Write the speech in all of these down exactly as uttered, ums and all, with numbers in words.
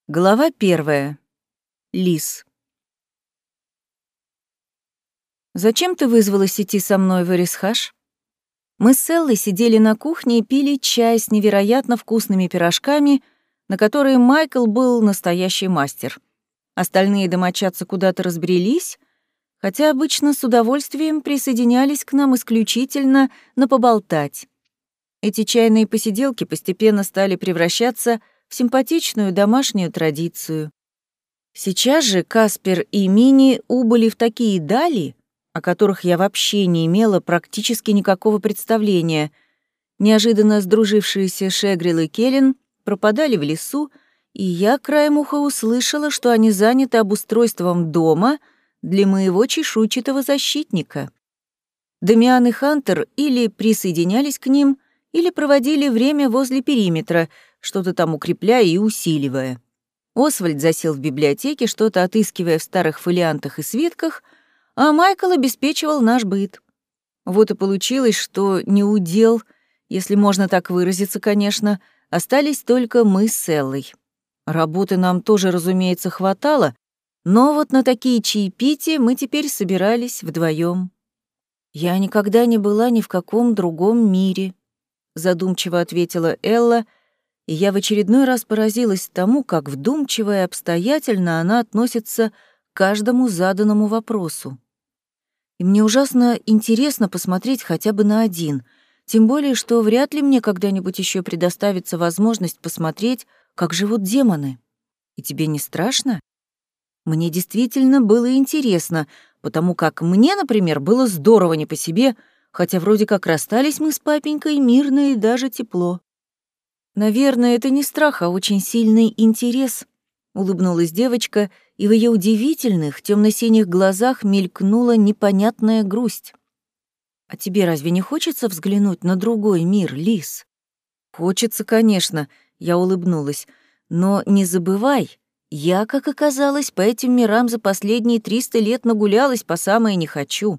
Глава первая. Лис. «Зачем ты вызвалась идти со мной в Эрисхаш?» Мы с Эллой сидели на кухне и пили чай с невероятно вкусными пирожками, на которые Майкл был настоящий мастер. Остальные домочадцы куда-то разбрелись, хотя обычно с удовольствием присоединялись к нам исключительно на поболтать. Эти чайные посиделки постепенно стали превращаться в симпатичную домашнюю традицию. Сейчас же Каспер и Мини убыли в такие дали, о которых я вообще не имела практически никакого представления. Неожиданно сдружившиеся Шегрил и Келлен пропадали в лесу, и я краем уха услышала, что они заняты обустройством дома для моего чешуйчатого защитника. Дамиан и Хантер или присоединялись к ним, или проводили время возле периметра, что-то там укрепляя и усиливая. Освальд засел в библиотеке, что-то отыскивая в старых фолиантах и свитках, а Майкл обеспечивал наш быт. Вот и получилось, что неудел, если можно так выразиться, конечно, остались только мы с Эллой. Работы нам тоже, разумеется, хватало, но вот на такие чаепития мы теперь собирались вдвоем. «Я никогда не была ни в каком другом мире», — задумчиво ответила Элла, и я в очередной раз поразилась тому, как вдумчиво и обстоятельно она относится к каждому заданному вопросу. И мне ужасно интересно посмотреть хотя бы на один, тем более, что вряд ли мне когда-нибудь еще предоставится возможность посмотреть, как живут демоны. И тебе не страшно? Мне действительно было интересно, потому как мне, например, было здорово не по себе, хотя вроде как расстались мы с папенькой мирно и даже тепло. «Наверное, это не страх, а очень сильный интерес», — улыбнулась девочка, и в ее удивительных темно-синих глазах мелькнула непонятная грусть. «А тебе разве не хочется взглянуть на другой мир, Лис?» «Хочется, конечно», — я улыбнулась, «но не забывай, я, как оказалось, по этим мирам за последние триста лет нагулялась по самое не хочу.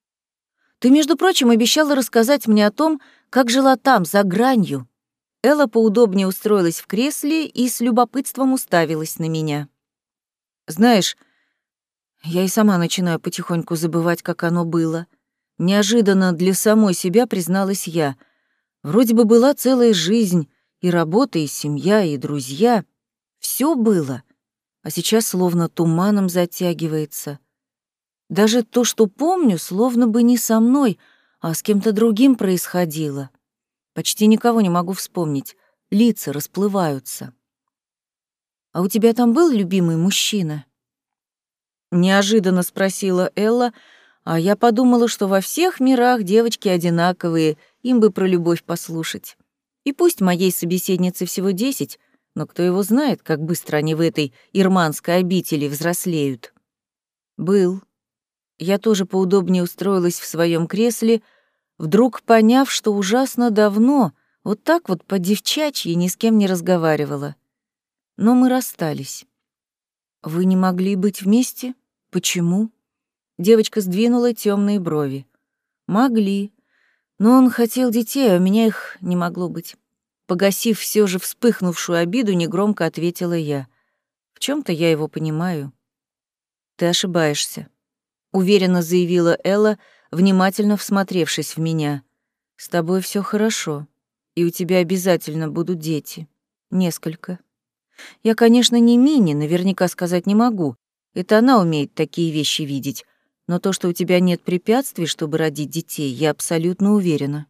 Ты, между прочим, обещала рассказать мне о том, как жила там, за гранью». Элла поудобнее устроилась в кресле и с любопытством уставилась на меня. «Знаешь, я и сама начинаю потихоньку забывать, как оно было. Неожиданно для самой себя призналась я. Вроде бы была целая жизнь, и работа, и семья, и друзья. Все было, а сейчас словно туманом затягивается. Даже то, что помню, словно бы не со мной, а с кем-то другим происходило. Почти никого не могу вспомнить, лица расплываются. А у тебя там был любимый мужчина?» Неожиданно спросила Элла, а я подумала, что во всех мирах девочки одинаковые, им бы про любовь послушать. И пусть моей собеседнице всего десять, но кто его знает, как быстро они в этой ирманской обители взрослеют. Был. Я тоже поудобнее устроилась в своем кресле, вдруг поняв, что ужасно давно, вот так вот по-девчачьи ни с кем не разговаривала. Но мы расстались. «Вы не могли быть вместе? Почему?» Девочка сдвинула темные брови. «Могли. Но он хотел детей, а у меня их не могло быть». Погасив все же вспыхнувшую обиду, негромко ответила я. «В чем то я его понимаю». «Ты ошибаешься», — уверенно заявила Элла, внимательно всмотревшись в меня. «С тобой все хорошо, и у тебя обязательно будут дети. Несколько. Я, конечно, не Мини, наверняка сказать не могу. Это она умеет такие вещи видеть. Но то, что у тебя нет препятствий, чтобы родить детей, я абсолютно уверена».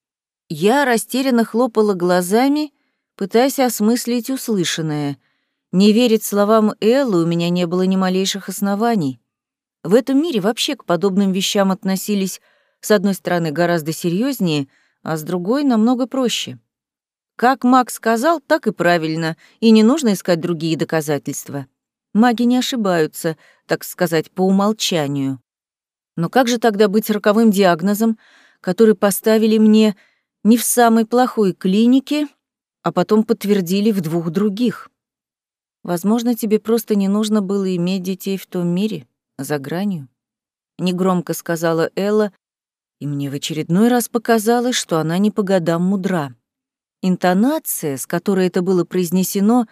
Я растерянно хлопала глазами, пытаясь осмыслить услышанное. Не верить словам Эллы у меня не было ни малейших оснований. В этом мире вообще к подобным вещам относились, с одной стороны, гораздо серьезнее, а с другой — намного проще. Как маг сказал, так и правильно, и не нужно искать другие доказательства. Маги не ошибаются, так сказать, по умолчанию. Но как же тогда быть роковым диагнозом, который поставили мне не в самой плохой клинике, а потом подтвердили в двух других? Возможно, тебе просто не нужно было иметь детей в том мире, за гранью. Негромко сказала Элла, и мне в очередной раз показалось, что она не по годам мудра. Интонация, с которой это было произнесено,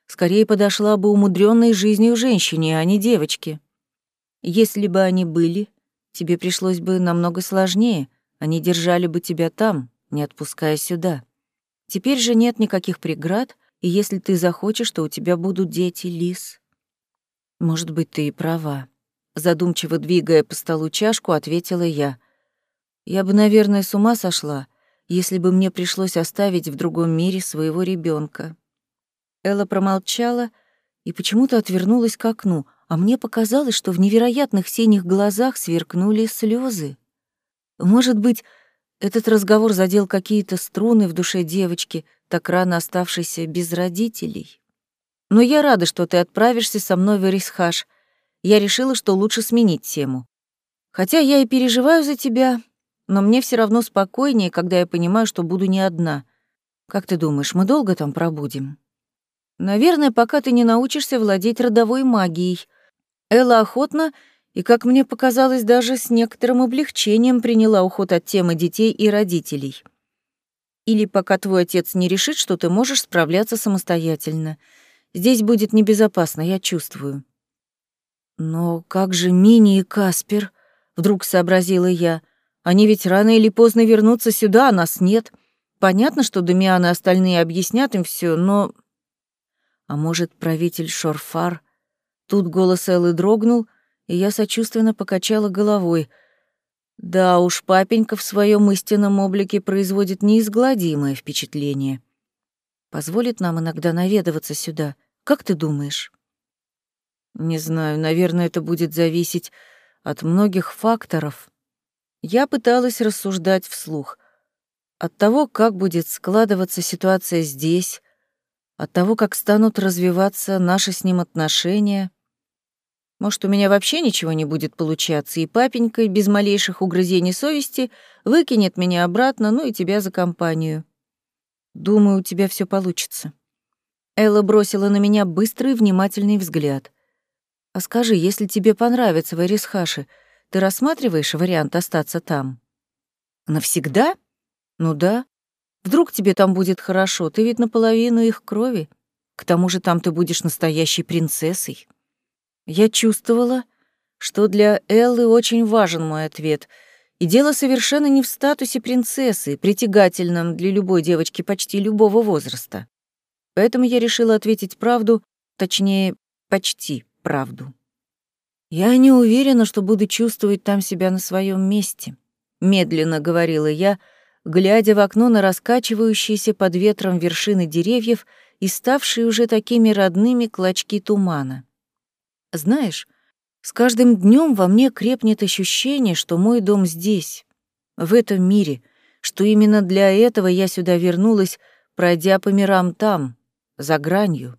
скорее подошла бы умудренной жизнью женщине, а не девочке. Если бы они были, тебе пришлось бы намного сложнее, они держали бы тебя там, не отпуская сюда. Теперь же нет никаких преград, и если ты захочешь, то у тебя будут дети, Лис. Может быть, ты и права. Задумчиво двигая по столу чашку, ответила я. Я бы, наверное, с ума сошла, если бы мне пришлось оставить в другом мире своего ребенка. Элла промолчала и почему-то отвернулась к окну, а мне показалось, что в невероятных синих глазах сверкнули слезы. Может быть, этот разговор задел какие-то струны в душе девочки, так рано оставшейся без родителей. Но я рада, что ты отправишься со мной в Эрисхаш. Я решила, что лучше сменить тему. Хотя я и переживаю за тебя, но мне все равно спокойнее, когда я понимаю, что буду не одна. Как ты думаешь, мы долго там пробудем? Наверное, пока ты не научишься владеть родовой магией. Элла охотно и, как мне показалось, даже с некоторым облегчением приняла уход от темы детей и родителей. Или пока твой отец не решит, что ты можешь справляться самостоятельно. Здесь будет небезопасно, я чувствую. Но как же Мини и Каспер? Вдруг сообразила я. Они ведь рано или поздно вернутся сюда, а нас нет. Понятно, что Дамиан и остальные объяснят им все, но... А может, правитель Шорфар? Тут голос Эллы дрогнул, и я сочувственно покачала головой. Да уж, папенька в своем истинном облике производит неизгладимое впечатление. Позволит нам иногда наведываться сюда. Как ты думаешь? Не знаю, наверное, это будет зависеть от многих факторов. Я пыталась рассуждать вслух. От того, как будет складываться ситуация здесь, от того, как станут развиваться наши с ним отношения. Может, у меня вообще ничего не будет получаться, и папенька без малейших угрызений совести выкинет меня обратно, ну и тебя за компанию. Думаю, у тебя все получится. Элла бросила на меня быстрый внимательный взгляд. А скажи, если тебе понравится в Эрисхаше, ты рассматриваешь вариант остаться там? Навсегда? Ну да. Вдруг тебе там будет хорошо, ты ведь наполовину их крови. К тому же там ты будешь настоящей принцессой. Я чувствовала, что для Эллы очень важен мой ответ, и дело совершенно не в статусе принцессы, притягательном для любой девочки почти любого возраста. Поэтому я решила ответить правду, точнее, почти правду. Я не уверена, что буду чувствовать там себя на своем месте, медленно говорила я, глядя в окно на раскачивающиеся под ветром вершины деревьев и ставшие уже такими родными клочки тумана. Знаешь, с каждым днем во мне крепнет ощущение, что мой дом здесь, в этом мире, что именно для этого я сюда вернулась, пройдя по мирам там, за гранью.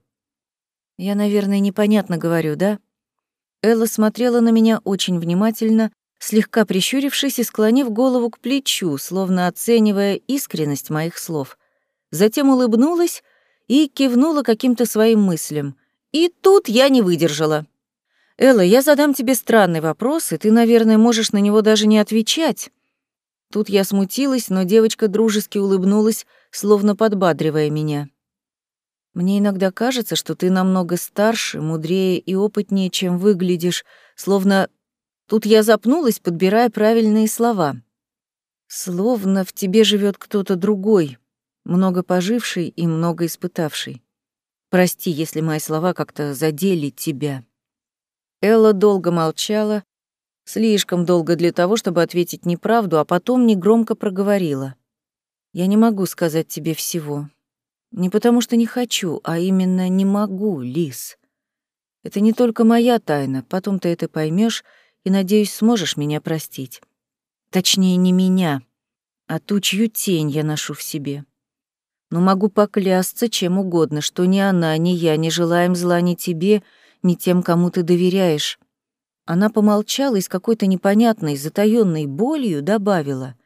Я, наверное, непонятно говорю, да? Элла смотрела на меня очень внимательно, слегка прищурившись и склонив голову к плечу, словно оценивая искренность моих слов. Затем улыбнулась и кивнула каким-то своим мыслям. И тут я не выдержала. «Элла, я задам тебе странный вопрос, и ты, наверное, можешь на него даже не отвечать». Тут я смутилась, но девочка дружески улыбнулась, словно подбадривая меня. «Мне иногда кажется, что ты намного старше, мудрее и опытнее, чем выглядишь, словно...» Тут я запнулась, подбирая правильные слова. «Словно в тебе живет кто-то другой, много поживший и много испытавший. Прости, если мои слова как-то задели тебя». Элла долго молчала, слишком долго для того, чтобы ответить неправду, а потом негромко проговорила. «Я не могу сказать тебе всего. Не потому что не хочу, а именно не могу, Лис. Это не только моя тайна, потом ты это поймешь и, надеюсь, сможешь меня простить. Точнее, не меня, а ту, чью тень я ношу в себе. Но могу поклясться чем угодно, что ни она, ни я не желаем зла ни тебе, ни тем, кому ты доверяешь». Она помолчала и с какой-то непонятной, затаённой болью добавила: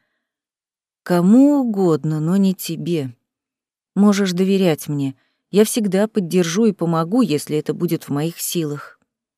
«Кому угодно, но не тебе. Можешь доверять мне. Я всегда поддержу и помогу, если это будет в моих силах».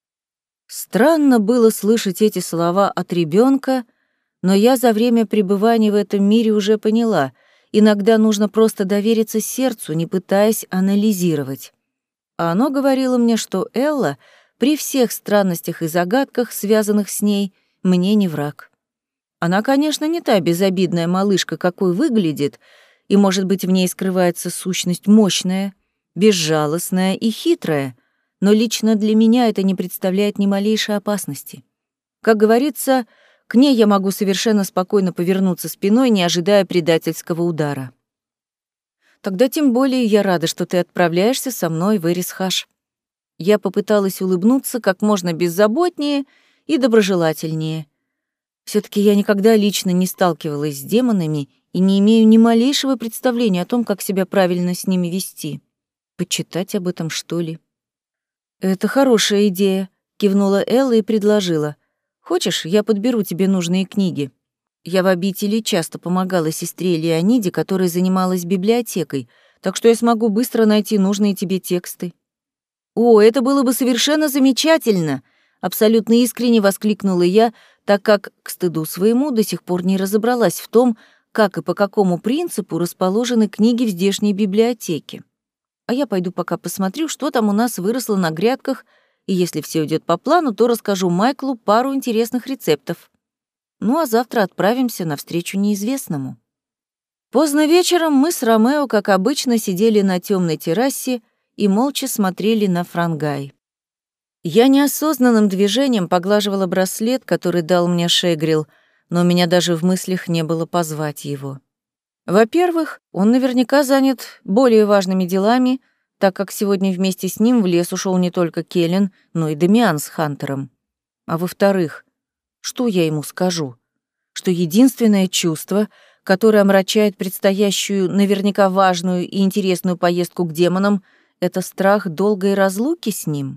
Странно было слышать эти слова от ребенка, но я за время пребывания в этом мире уже поняла, иногда нужно просто довериться сердцу, не пытаясь анализировать. А оно говорило мне, что Элла при всех странностях и загадках, связанных с ней, мне не враг. Она, конечно, не та безобидная малышка, какой выглядит, и, может быть, в ней скрывается сущность мощная, безжалостная и хитрая, но лично для меня это не представляет ни малейшей опасности. Как говорится, к ней я могу совершенно спокойно повернуться спиной, не ожидая предательского удара. Тогда тем более я рада, что ты отправляешься со мной в Эрисхаш. Я попыталась улыбнуться как можно беззаботнее и доброжелательнее. Все-таки я никогда лично не сталкивалась с демонами и не имею ни малейшего представления о том, как себя правильно с ними вести. Почитать об этом, что ли? «Это хорошая идея», — кивнула Элла и предложила. «Хочешь, я подберу тебе нужные книги? Я в обители часто помогала сестре Леониде, которая занималась библиотекой, так что я смогу быстро найти нужные тебе тексты». «О, это было бы совершенно замечательно!» — абсолютно искренне воскликнула я, так как, к стыду своему, до сих пор не разобралась в том, как и по какому принципу расположены книги в здешней библиотеке. А я пойду пока посмотрю, что там у нас выросло на грядках, и если все идет по плану, то расскажу Майклу пару интересных рецептов. Ну а завтра отправимся навстречу неизвестному. Поздно вечером мы с Ромео, как обычно, сидели на темной террасе и молча смотрели на Франгай. Я неосознанным движением поглаживала браслет, который дал мне Шегрил, но у меня даже в мыслях не было позвать его. Во-первых, он наверняка занят более важными делами, так как сегодня вместе с ним в лес ушел не только Келлен, но и Дамиан с Хантером. А во-вторых, что я ему скажу? Что единственное чувство, которое омрачает предстоящую, наверняка важную и интересную поездку к демонам, это страх долгой разлуки с ним?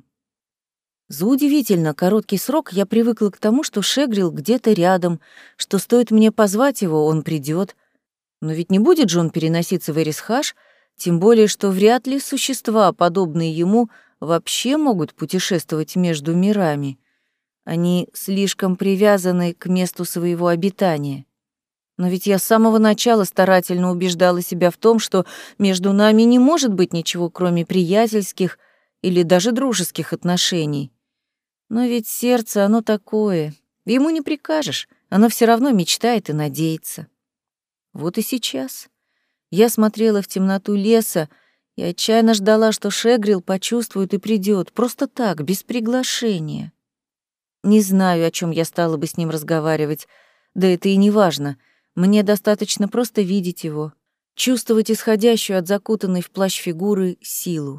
За удивительно короткий срок я привыкла к тому, что Шегрил где-то рядом, что стоит мне позвать его, он придет. Но ведь не будет же он переноситься в Эрисхаш, тем более, что вряд ли существа, подобные ему, вообще могут путешествовать между мирами. Они слишком привязаны к месту своего обитания. Но ведь я с самого начала старательно убеждала себя в том, что между нами не может быть ничего, кроме приятельских или даже дружеских отношений. Но ведь сердце, оно такое, ему не прикажешь, оно все равно мечтает и надеется. Вот и сейчас я смотрела в темноту леса и отчаянно ждала, что Шегрил почувствует и придет, просто так, без приглашения. Не знаю, о чем я стала бы с ним разговаривать, да это и не важно. Мне достаточно просто видеть его, чувствовать исходящую от закутанной в плащ фигуры силу.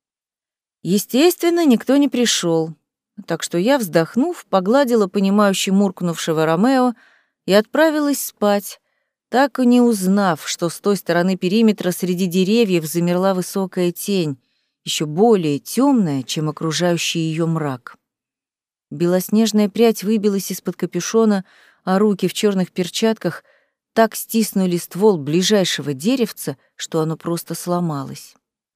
Естественно, никто не пришел, так что я, вздохнув, погладила понимающе муркнувшего Ромео и отправилась спать, так и не узнав, что с той стороны периметра среди деревьев замерла высокая тень, еще более темная, чем окружающий ее мрак. Белоснежная прядь выбилась из-под капюшона, а руки в черных перчатках так стиснули ствол ближайшего деревца, что оно просто сломалось.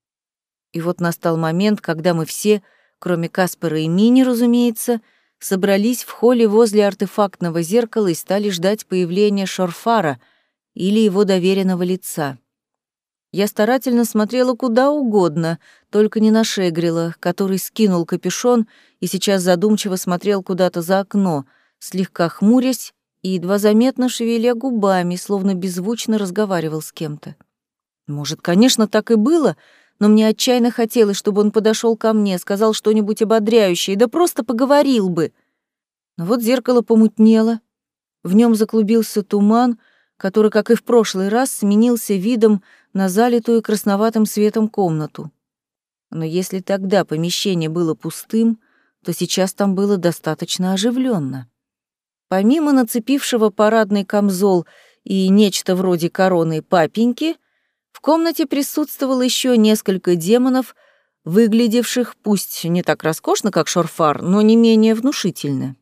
И вот настал момент, когда мы все, кроме Каспера и Мини, разумеется, собрались в холле возле артефактного зеркала и стали ждать появления Шорфара или его доверенного лица. Я старательно смотрела куда угодно, только не на Шегрила, который скинул капюшон и сейчас задумчиво смотрел куда-то за окно, слегка хмурясь и едва заметно шевеля губами, словно беззвучно разговаривал с кем-то. Может, конечно, так и было, но мне отчаянно хотелось, чтобы он подошел ко мне, сказал что-нибудь ободряющее, да просто поговорил бы. Но вот зеркало помутнело, в нем заклубился туман, который, как и в прошлый раз, сменился видом на залитую красноватым светом комнату. Но если тогда помещение было пустым, то сейчас там было достаточно оживленно. Помимо нацепившего парадный камзол и нечто вроде короны папеньки, в комнате присутствовало еще несколько демонов, выглядевших пусть не так роскошно, как Шорфар, но не менее внушительно.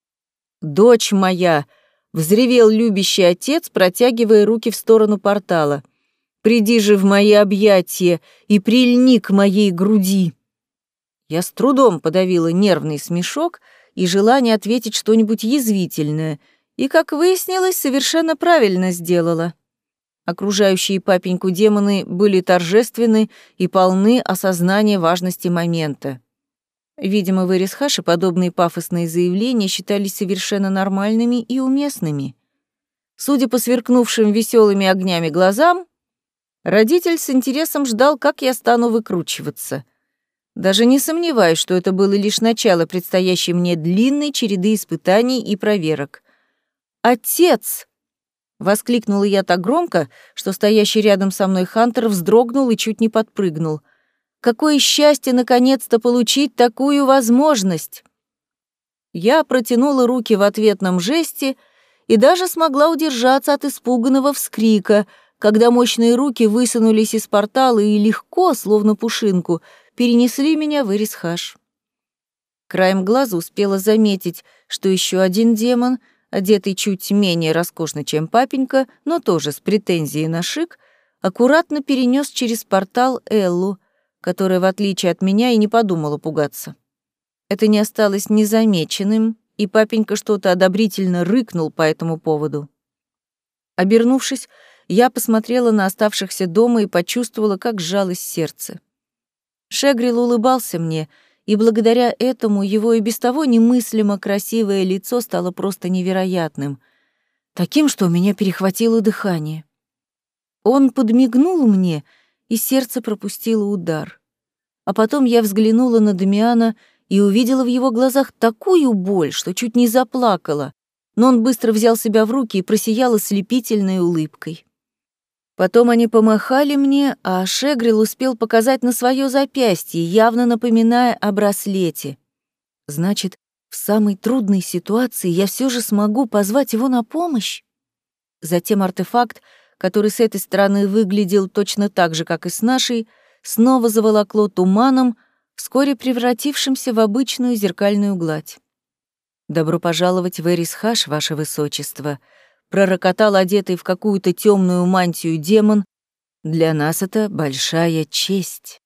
«Дочь моя!» — взревел любящий отец, протягивая руки в сторону портала. «Приди же в мои объятия и прильни к моей груди!» Я с трудом подавила нервный смешок и желание ответить что-нибудь язвительное, и, как выяснилось, совершенно правильно сделала. Окружающие папеньку демоны были торжественны и полны осознания важности момента. Видимо, в Эрисхаше подобные пафосные заявления считались совершенно нормальными и уместными. Судя по сверкнувшим веселыми огнями глазам, родитель с интересом ждал, как я стану выкручиваться. Даже не сомневаюсь, что это было лишь начало предстоящей мне длинной череды испытаний и проверок. «Отец!» — воскликнула я так громко, что стоящий рядом со мной Хантер вздрогнул и чуть не подпрыгнул. «Какое счастье наконец-то получить такую возможность!» Я протянула руки в ответном жесте и даже смогла удержаться от испуганного вскрика, когда мощные руки высунулись из портала и легко, словно пушинку, перенесли меня в Эрисхаш. Краем глаза успела заметить, что еще один демон, одетый чуть менее роскошно, чем папенька, но тоже с претензией на шик, аккуратно перенес через портал Эллу, которая, в отличие от меня, и не подумала пугаться. Это не осталось незамеченным, и папенька что-то одобрительно рыкнул по этому поводу. Обернувшись, я посмотрела на оставшихся дома и почувствовала, как сжалось сердце. Шегрил улыбался мне, и благодаря этому его и без того немыслимо красивое лицо стало просто невероятным, таким, что у меня перехватило дыхание. Он подмигнул мне, и сердце пропустило удар. А потом я взглянула на Дамиана и увидела в его глазах такую боль, что чуть не заплакала, но он быстро взял себя в руки и просиял ослепительной улыбкой. Потом они помахали мне, а Шегрил успел показать на свое запястье, явно напоминая о браслете. Значит, в самой трудной ситуации я все же смогу позвать его на помощь? Затем артефакт, который с этой стороны выглядел точно так же, как и с нашей, снова заволокло туманом, вскоре превратившимся в обычную зеркальную гладь. «Добро пожаловать в Эрисхаш, ваше высочество», — пророкотал одетый в какую-то темную мантию демон. «Для нас это большая честь».